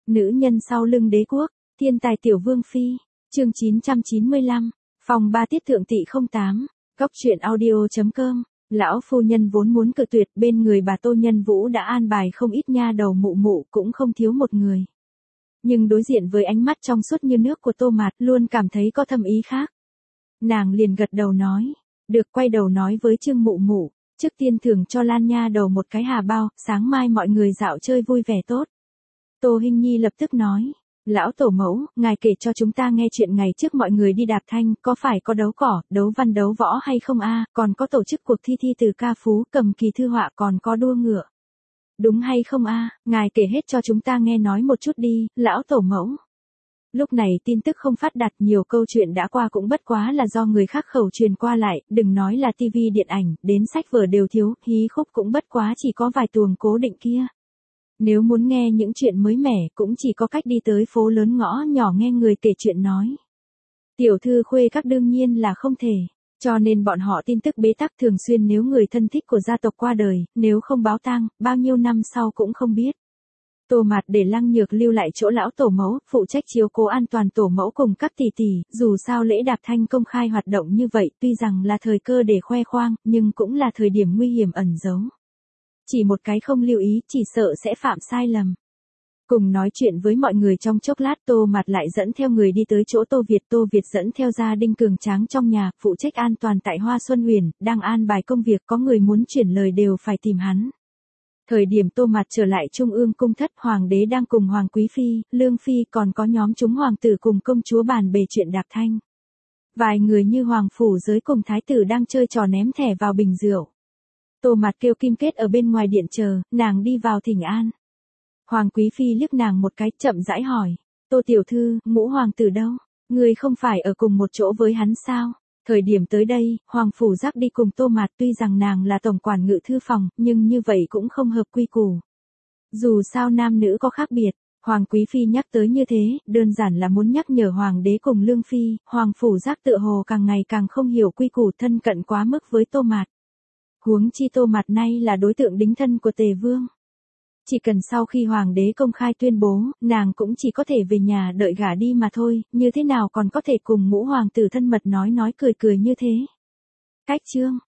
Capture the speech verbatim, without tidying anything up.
Nữ nhân sau lưng đế quốc, thiên tài tiểu vương phi, chương chín trăm chín mươi lăm, phòng ba tiết thượng tỵ không tám, góc truyện audio.com. Lão phu nhân vốn muốn cự tuyệt, bên người bà Tô Nhân Vũ đã an bài không ít nha đầu mụ mụ, cũng không thiếu một người. Nhưng đối diện với ánh mắt trong suốt như nước của Tô Mạt, luôn cảm thấy có thâm ý khác. Nàng liền gật đầu nói, được, quay đầu nói với Trương mụ mụ, trước tiên thưởng cho Lan nha đầu một cái hà bao, sáng mai mọi người dạo chơi vui vẻ tốt. Tô Hinh Nhi lập tức nói, lão tổ mẫu, ngài kể cho chúng ta nghe chuyện ngày trước mọi người đi đạp thanh, có phải có đấu cỏ, đấu văn đấu võ hay không a? Còn có tổ chức cuộc thi thi từ ca phú, cầm kỳ thư họa, còn có đua ngựa. Đúng hay không a? Ngài kể hết cho chúng ta nghe nói một chút đi, lão tổ mẫu. Lúc này tin tức không phát đạt, nhiều câu chuyện đã qua cũng bất quá là do người khác khẩu truyền qua lại, đừng nói là tivi điện ảnh, đến sách vở đều thiếu, hí khúc cũng bất quá chỉ có vài tuồng cố định kia. Nếu muốn nghe những chuyện mới mẻ cũng chỉ có cách đi tới phố lớn ngõ nhỏ nghe người kể chuyện nói. Tiểu thư khuê các đương nhiên là không thể, cho nên bọn họ tin tức bế tắc, thường xuyên nếu người thân thích của gia tộc qua đời, nếu không báo tang, bao nhiêu năm sau cũng không biết. Tô Mạt để Lăng Nhược lưu lại chỗ lão tổ mẫu, phụ trách chiếu cố an toàn tổ mẫu cùng các tỷ tỷ, dù sao lễ đạp thanh công khai hoạt động như vậy, tuy rằng là thời cơ để khoe khoang, nhưng cũng là thời điểm nguy hiểm ẩn giấu. Chỉ một cái không lưu ý, chỉ sợ sẽ phạm sai lầm. Cùng nói chuyện với mọi người trong chốc lát, Tô Mạt lại dẫn theo người đi tới chỗ Tô Việt. Tô Việt dẫn theo gia đình cường tráng trong nhà, phụ trách an toàn tại Hoa Xuân Huyền, đang an bài công việc, có người muốn chuyển lời đều phải tìm hắn. Thời điểm Tô Mạt trở lại Trung ương cung thất, hoàng đế đang cùng hoàng quý phi, lương phi, còn có nhóm chúng hoàng tử cùng công chúa bàn bề chuyện đạp thanh. Vài người như hoàng phủ giới cùng thái tử đang chơi trò ném thẻ vào bình rượu. Tô Mạt kêu Kim Kết ở bên ngoài điện chờ, nàng đi vào thỉnh an. Hoàng quý phi liếc nàng một cái, chậm rãi hỏi, Tô tiểu thư, ngũ hoàng tử đâu? Người không phải ở cùng một chỗ với hắn sao? Thời điểm tới đây, hoàng phủ giác đi cùng Tô Mạt, tuy rằng nàng là tổng quản ngự thư phòng, nhưng như vậy cũng không hợp quy củ. Dù sao nam nữ có khác biệt, hoàng quý phi nhắc tới như thế, đơn giản là muốn nhắc nhở hoàng đế cùng lương phi, hoàng phủ giác tựa hồ càng ngày càng không hiểu quy củ, thân cận quá mức với Tô Mạt. Huống chi Tô Mạt nay là đối tượng đính thân của Tề Vương. Chỉ cần sau khi hoàng đế công khai tuyên bố, nàng cũng chỉ có thể về nhà đợi gả đi mà thôi, như thế nào còn có thể cùng ngũ hoàng tử thân mật nói nói cười cười như thế. Cách chương,